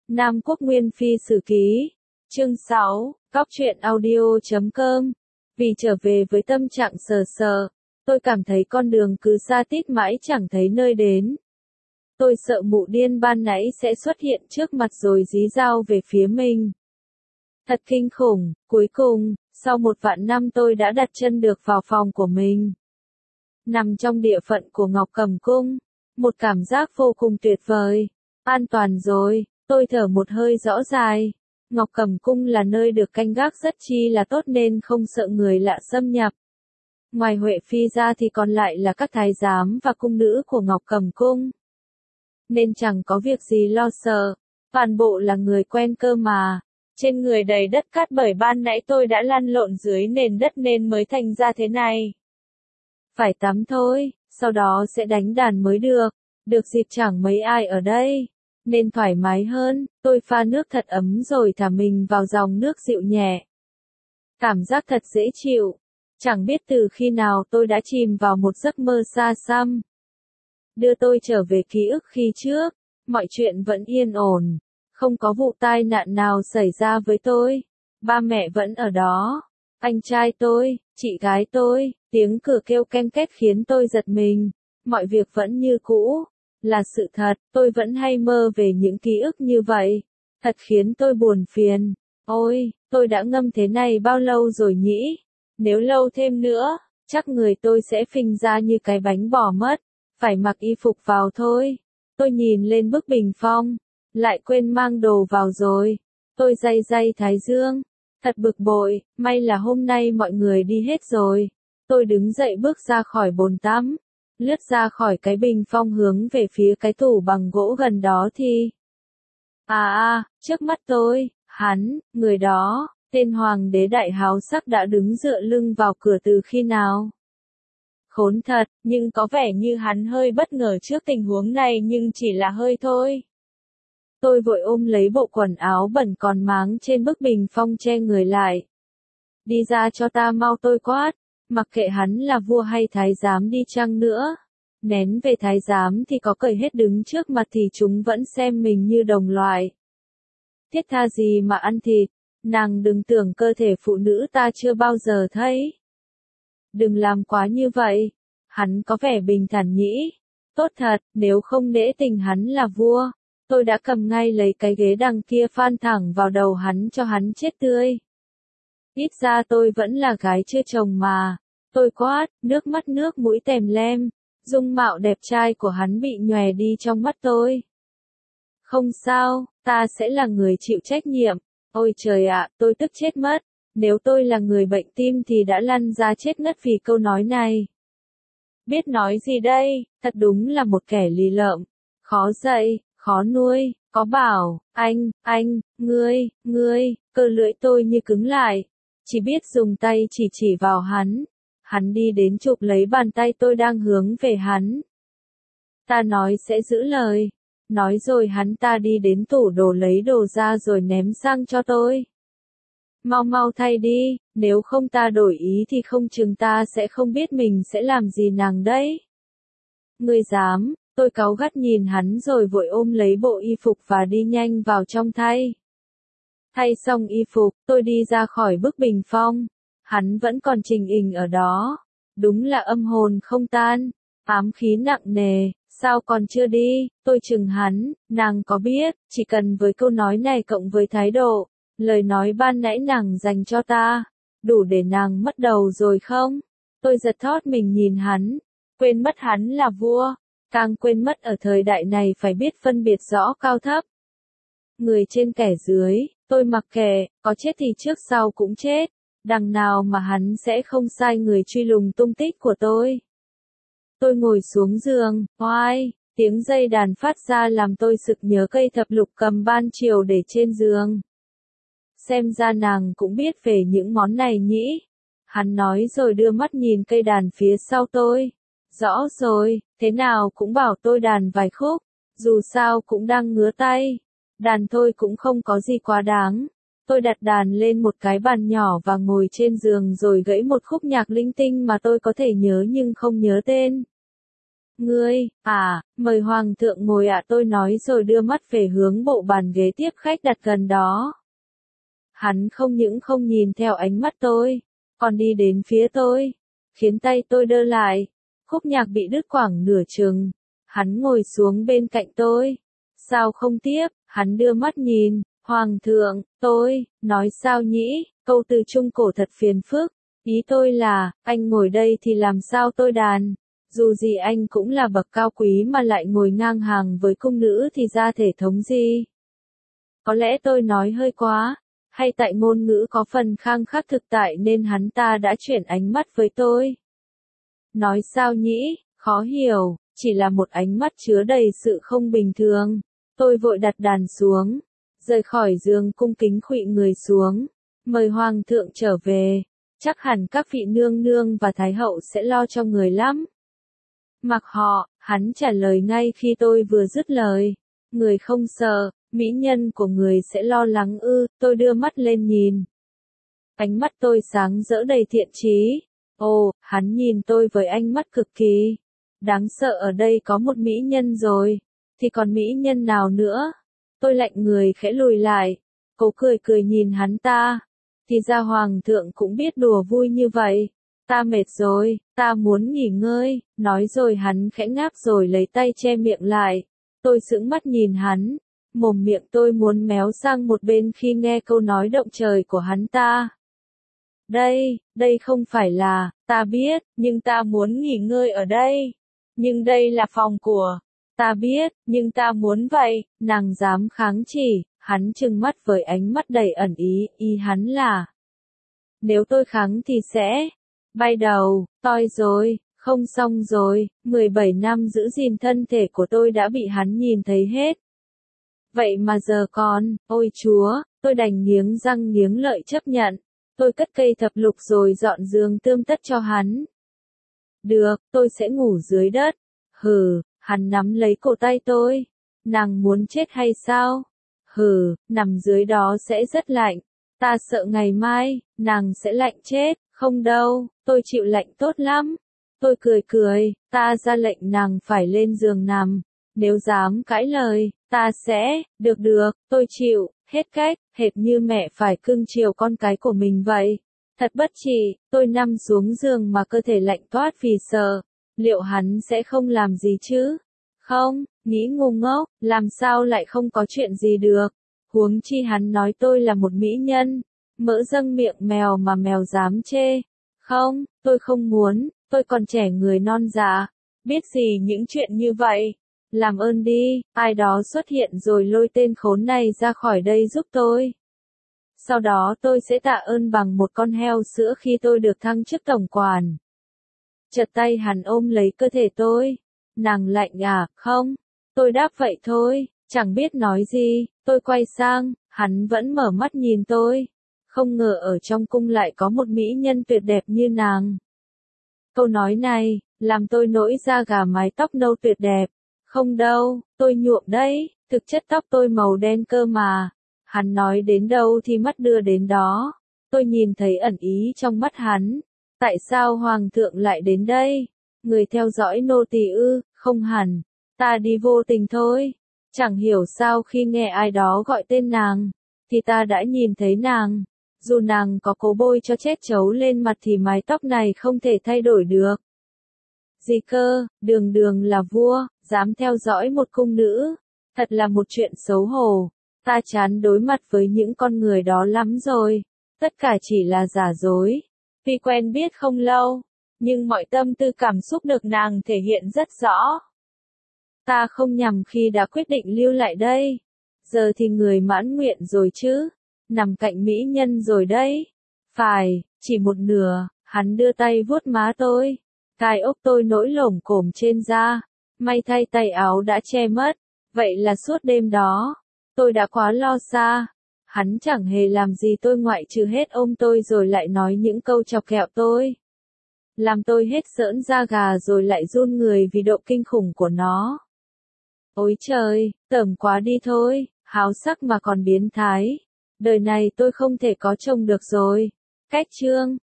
Nam Quốc Nguyên Phi Sử Ký. Chương 6, Cóc truyện audio.com. Vì trở về với tâm trạng sờ sờ, tôi cảm thấy con đường cứ xa tít mãi chẳng thấy nơi đến. Tôi sợ mụ điên ban nãy sẽ xuất hiện trước mặt rồi dí dao về phía mình. Thật kinh khủng, cuối cùng, sau 1.000 năm tôi đã đặt chân được vào phòng của mình. Nằm trong địa phận của Ngọc Cẩm Cung, một cảm giác vô cùng tuyệt vời. An toàn rồi, tôi thở một hơi rõ dài. Ngọc Cẩm Cung là nơi được canh gác rất chi là tốt nên không sợ người lạ xâm nhập. Ngoài Huệ Phi ra thì còn lại là các thái giám và cung nữ của Ngọc Cẩm Cung. Nên chẳng có việc gì lo sợ, toàn bộ là người quen cơ mà. Trên người đầy đất cát bởi ban nãy tôi đã lăn lộn dưới nền đất nên mới thành ra thế này. Phải tắm thôi, sau đó sẽ đánh đàn mới được. Được dịp chẳng mấy ai ở đây, nên thoải mái hơn. Tôi pha nước thật ấm rồi thả mình vào dòng nước dịu nhẹ. Cảm giác thật dễ chịu. Chẳng biết từ khi nào tôi đã chìm vào một giấc mơ xa xăm. Đưa tôi trở về ký ức khi trước, mọi chuyện vẫn yên ổn. Không có vụ tai nạn nào xảy ra với tôi. Ba mẹ vẫn ở đó. Anh trai tôi, chị gái tôi, tiếng cửa kêu ken két khiến tôi giật mình. Mọi việc vẫn như cũ. Là sự thật, tôi vẫn hay mơ về những ký ức như vậy. Thật khiến tôi buồn phiền. Ôi, tôi đã ngâm thế này bao lâu rồi nhỉ? Nếu lâu thêm nữa, chắc người tôi sẽ phình ra như cái bánh bò mất. Phải mặc y phục vào thôi. Tôi nhìn lên bức bình phong. Lại quên mang đồ vào rồi. Tôi day day thái dương. Thật bực bội, may là hôm nay mọi người đi hết rồi. Tôi đứng dậy bước ra khỏi bồn tắm. Lướt ra khỏi cái bình phong hướng về phía cái tủ bằng gỗ gần đó thì... trước mắt tôi, hắn, người đó, tên hoàng đế đại háo sắc đã đứng dựa lưng vào cửa từ khi nào? Khốn thật, nhưng có vẻ như hắn hơi bất ngờ trước tình huống này nhưng chỉ là hơi thôi. Tôi vội ôm lấy bộ quần áo bẩn còn máng trên bức bình phong che người lại. Đi ra cho ta mau, tôi quát. Mặc kệ hắn là vua hay thái giám đi chăng nữa. Nén về thái giám thì có cởi hết đứng trước mặt thì chúng vẫn xem mình như đồng loại. Thiết tha gì mà ăn thịt. Nàng đừng tưởng cơ thể phụ nữ ta chưa bao giờ thấy. Đừng làm quá như vậy. Hắn có vẻ bình thản nhỉ. Tốt thật, nếu không nể tình hắn là vua. Tôi đã cầm ngay lấy cái ghế đằng kia phan thẳng vào đầu hắn cho hắn chết tươi. Ít ra tôi vẫn là gái chưa chồng mà. Tôi quát, nước mắt nước mũi tèm lem. Dung mạo đẹp trai của hắn bị nhòe đi trong mắt tôi. Không sao, ta sẽ là người chịu trách nhiệm. Ôi trời ạ, tôi tức chết mất. Nếu tôi là người bệnh tim thì đã lăn ra chết ngất vì câu nói này. Biết nói gì đây, thật đúng là một kẻ lì lợm. Khó dạy, khó nuôi, có bảo, anh, ngươi, cơ lưỡi tôi như cứng lại. Chỉ biết dùng tay chỉ vào hắn. Hắn đi đến chụp lấy bàn tay tôi đang hướng về hắn. Ta nói sẽ giữ lời. Nói rồi hắn ta đi đến tủ đồ lấy đồ ra rồi ném sang cho tôi. Mau thay đi, nếu không ta đổi ý thì không chừng ta sẽ không biết mình sẽ làm gì nàng đấy. Ngươi dám, tôi cáu gắt nhìn hắn rồi vội ôm lấy bộ y phục và đi nhanh vào trong thay. Thay xong y phục, tôi đi ra khỏi bức bình phong. Hắn vẫn còn trình hình ở đó. Đúng là âm hồn không tan. Ám khí nặng nề, sao còn chưa đi? Tôi chừng hắn, nàng có biết, chỉ cần với câu nói này cộng với thái độ, lời nói ban nãy nàng dành cho ta, đủ để nàng mất đầu rồi không? Tôi giật thót mình nhìn hắn, quên mất hắn là vua, càng quên mất ở thời đại này phải biết phân biệt rõ cao thấp. Người trên kẻ dưới, tôi mặc kệ, có chết thì trước sau cũng chết. Đằng nào mà hắn sẽ không sai người truy lùng tung tích của tôi. Tôi ngồi xuống giường, oai, tiếng dây đàn phát ra làm tôi sực nhớ cây thập lục cầm ban chiều để trên giường. Xem ra nàng cũng biết về những món này nhỉ. Hắn nói rồi đưa mắt nhìn cây đàn phía sau tôi. Rõ rồi, thế nào cũng bảo tôi đàn vài khúc, dù sao cũng đang ngứa tay. Đàn thôi cũng không có gì quá đáng. Tôi đặt đàn lên một cái bàn nhỏ và ngồi trên giường rồi gãy một khúc nhạc linh tinh mà tôi có thể nhớ nhưng không nhớ tên. Ngươi, mời hoàng thượng ngồi ạ, tôi nói rồi đưa mắt về hướng bộ bàn ghế tiếp khách đặt gần đó. Hắn không những không nhìn theo ánh mắt tôi, còn đi đến phía tôi, khiến tay tôi đơ lại, khúc nhạc bị đứt khoảng nửa chừng. Hắn ngồi xuống bên cạnh tôi. Sao không tiếp? Hắn đưa mắt nhìn. Hoàng thượng, tôi, nói sao nhỉ? Câu từ Trung Cổ thật phiền phức. Ý tôi là, anh ngồi đây thì làm sao tôi đàn? Dù gì anh cũng là bậc cao quý mà lại ngồi ngang hàng với cung nữ thì ra thể thống gì? Có lẽ tôi nói hơi quá, hay tại ngôn ngữ có phần khang khắc thực tại nên hắn ta đã chuyển ánh mắt với tôi. Nói sao nhỉ? Khó hiểu, chỉ là một ánh mắt chứa đầy sự không bình thường. Tôi vội đặt đàn xuống, rời khỏi giường cung kính khuỵu người xuống, mời hoàng thượng trở về, chắc hẳn các vị nương nương và thái hậu sẽ lo cho người lắm. Mặc họ, hắn trả lời ngay khi tôi vừa dứt lời. Người không sợ, mỹ nhân của người sẽ lo lắng ư? Tôi đưa mắt lên nhìn. Ánh mắt tôi sáng rỡ đầy thiện chí. Ồ, hắn nhìn tôi với ánh mắt cực kỳ đáng sợ. Ở đây có một mỹ nhân rồi, thì còn mỹ nhân nào nữa? Tôi lạnh người khẽ lùi lại, cố cười cười nhìn hắn ta. Thì ra hoàng thượng cũng biết đùa vui như vậy. Ta mệt rồi, ta muốn nghỉ ngơi, nói rồi hắn khẽ ngáp rồi lấy tay che miệng lại. Tôi sững mắt nhìn hắn, mồm miệng tôi muốn méo sang một bên khi nghe câu nói động trời của hắn ta. Đây không phải là, ta biết, nhưng ta muốn nghỉ ngơi ở đây. Nhưng đây là phòng của, ta biết, nhưng ta muốn vậy, nàng dám kháng chỉ, hắn trừng mắt với ánh mắt đầy ẩn ý hắn là. Nếu tôi kháng thì sẽ bay đầu, toi rồi, không xong rồi, 17 năm giữ gìn thân thể của tôi đã bị hắn nhìn thấy hết. Vậy mà giờ còn, ôi chúa, tôi đành nghiến răng nghiến lợi chấp nhận. Tôi cất cây thập lục rồi dọn giường tươm tất cho hắn. Được, tôi sẽ ngủ dưới đất. Hừ, hắn nắm lấy cổ tay tôi. Nàng muốn chết hay sao? Hừ, nằm dưới đó sẽ rất lạnh. Ta sợ ngày mai, nàng sẽ lạnh chết. Không đâu, tôi chịu lạnh tốt lắm. Tôi cười cười, ta ra lệnh nàng phải lên giường nằm. Nếu dám cãi lời, ta sẽ, được, tôi chịu, hết cách, hệt như mẹ phải cưng chiều con cái của mình vậy. Thật bất trị, tôi nằm xuống giường mà cơ thể lạnh toát vì sợ. Liệu hắn sẽ không làm gì chứ? Không, nghĩ ngu ngốc, làm sao lại không có chuyện gì được. Huống chi hắn nói tôi là một mỹ nhân. Mỡ dâng miệng mèo mà mèo dám chê. Không, tôi không muốn, tôi còn trẻ người non dạ. Biết gì những chuyện như vậy? Làm ơn đi, ai đó xuất hiện rồi lôi tên khốn này ra khỏi đây giúp tôi. Sau đó tôi sẽ tạ ơn bằng một con heo sữa khi tôi được thăng chức tổng quản. Chợt tay hắn ôm lấy cơ thể tôi. Nàng lạnh à? Không. Tôi đáp vậy thôi, chẳng biết nói gì. Tôi quay sang, hắn vẫn mở mắt nhìn tôi. Không ngờ ở trong cung lại có một mỹ nhân tuyệt đẹp như nàng. Câu nói này, làm tôi nổi da gà, mái tóc nâu tuyệt đẹp. Không đâu, tôi nhuộm đấy, thực chất tóc tôi màu đen cơ mà. Hắn nói đến đâu thì mắt đưa đến đó. Tôi nhìn thấy ẩn ý trong mắt hắn. Tại sao hoàng thượng lại đến đây? Người theo dõi nô tỳ ư? Không hẳn. Ta đi vô tình thôi. Chẳng hiểu sao khi nghe ai đó gọi tên nàng, thì ta đã nhìn thấy nàng. Dù nàng có cố bôi cho chết chấu lên mặt thì mái tóc này không thể thay đổi được. Gì cơ, đường là vua, dám theo dõi một cung nữ. Thật là một chuyện xấu hổ. Ta chán đối mặt với những con người đó lắm rồi. Tất cả chỉ là giả dối. Tuy quen biết không lâu, nhưng mọi tâm tư cảm xúc được nàng thể hiện rất rõ. Ta không nhầm khi đã quyết định lưu lại đây. Giờ thì người mãn nguyện rồi chứ. Nằm cạnh mỹ nhân rồi đấy. Phải, chỉ một nửa. Hắn đưa tay vuốt má tôi. Gai ốc tôi nổi lổm cổm trên da. May thay tay áo đã che mất. Vậy là suốt đêm đó, tôi đã quá lo xa. Hắn chẳng hề làm gì tôi ngoại trừ hết ôm tôi rồi lại nói những câu chọc ghẹo tôi. Làm tôi hết sởn da gà rồi lại run người vì độ kinh khủng của nó. Ôi trời, tởm quá đi thôi, háo sắc mà còn biến thái. Đời này tôi không thể có chồng được rồi. Cách chương